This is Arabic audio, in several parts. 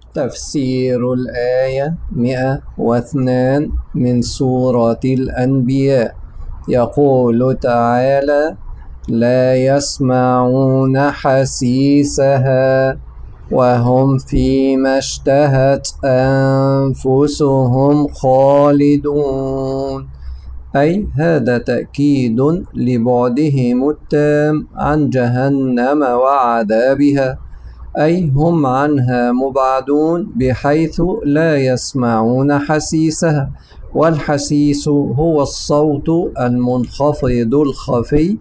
تفسير الآية 102 من سورة الأنبياء. يقول تعالى: لا يسمعون حسيسها وهم فيما اشتهت أنفسهم خالدون. أي هذا تأكيد لبعدهم التام عن جهنم وعذابها، أي هم عنها مبعدون بحيث لا يسمعون حسيسها. والحسيس هو الصوت المنخفض الخفي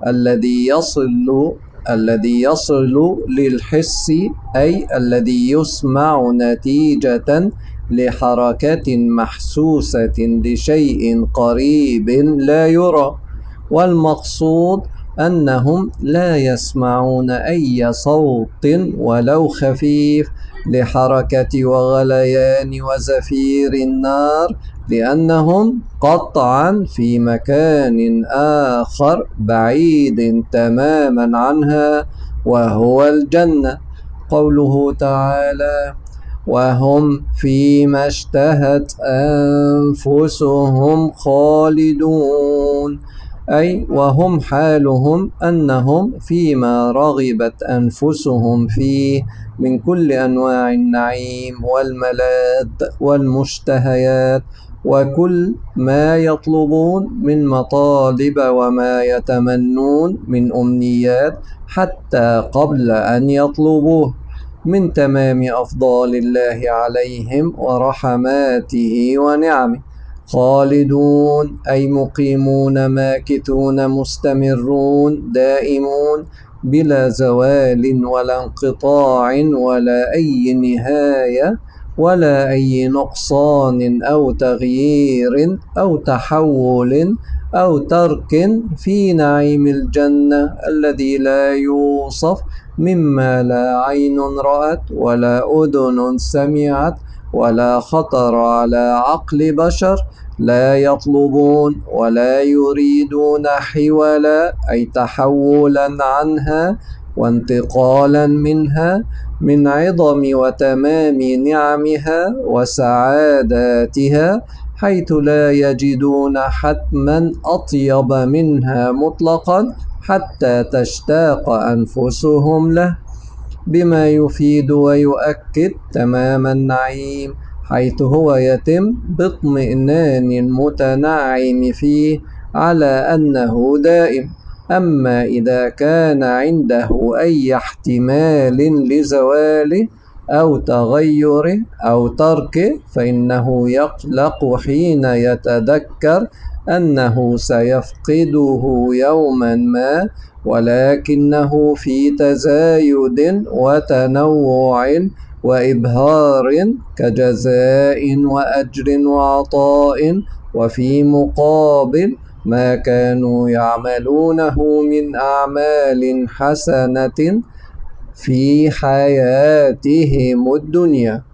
الذي يصل للحس، أي الذي يسمع نتيجة لحركة محسوسة لشيء قريب لا يرى. والمقصود أنهم لا يسمعون أي صوت ولو خفيف لحركة وغليان وزفير النار، لأنهم قطعا في مكان آخر بعيد تماما عنها، وهو الجنة. قوله تعالى: وهم فيما اشتهت أنفسهم خالدون، أي وهم حالهم أنهم فيما رغبت أنفسهم فيه من كل أنواع النعيم والملاذ والمشتهيات وكل ما يطلبون من مطالب وما يتمنون من أمنيات حتى قبل أن يطلبوه من تمام أفضال الله عليهم ورحماته ونعمه. خالدون أي مقيمون ماكثون مستمرون دائمون بلا زوال ولا انقطاع ولا أي نهاية ولا أي نقصان أو تغيير أو تحول أو ترك في نعيم الجنة الذي لا يوصف، مما لا عين رأت ولا أذن سمعت ولا خطر على عقل بشر. لا يطلبون ولا يريدون حولا، أي تحولا عنها وانتقالا منها، من عظم وتمام نعمها وسعاداتها، حيث لا يجدون حتما أطيب منها مطلقا حتى تشتاق أنفسهم له، بما يفيد ويؤكد تمام النعيم، حيث هو يتم باطمئنان المتنعم فيه على أنه دائم. أما إذا كان عنده أي احتمال لزواله أو تغيره أو تركه، فإنه يقلق حين يتذكر أنه سيفقده يوما ما، ولكنه في تزايد وتنوع وإبهار كجزاء وأجر وعطاء، وفي مقابل ما كانوا يعملونه من أعمال حسنة في حياتهم الدنيا.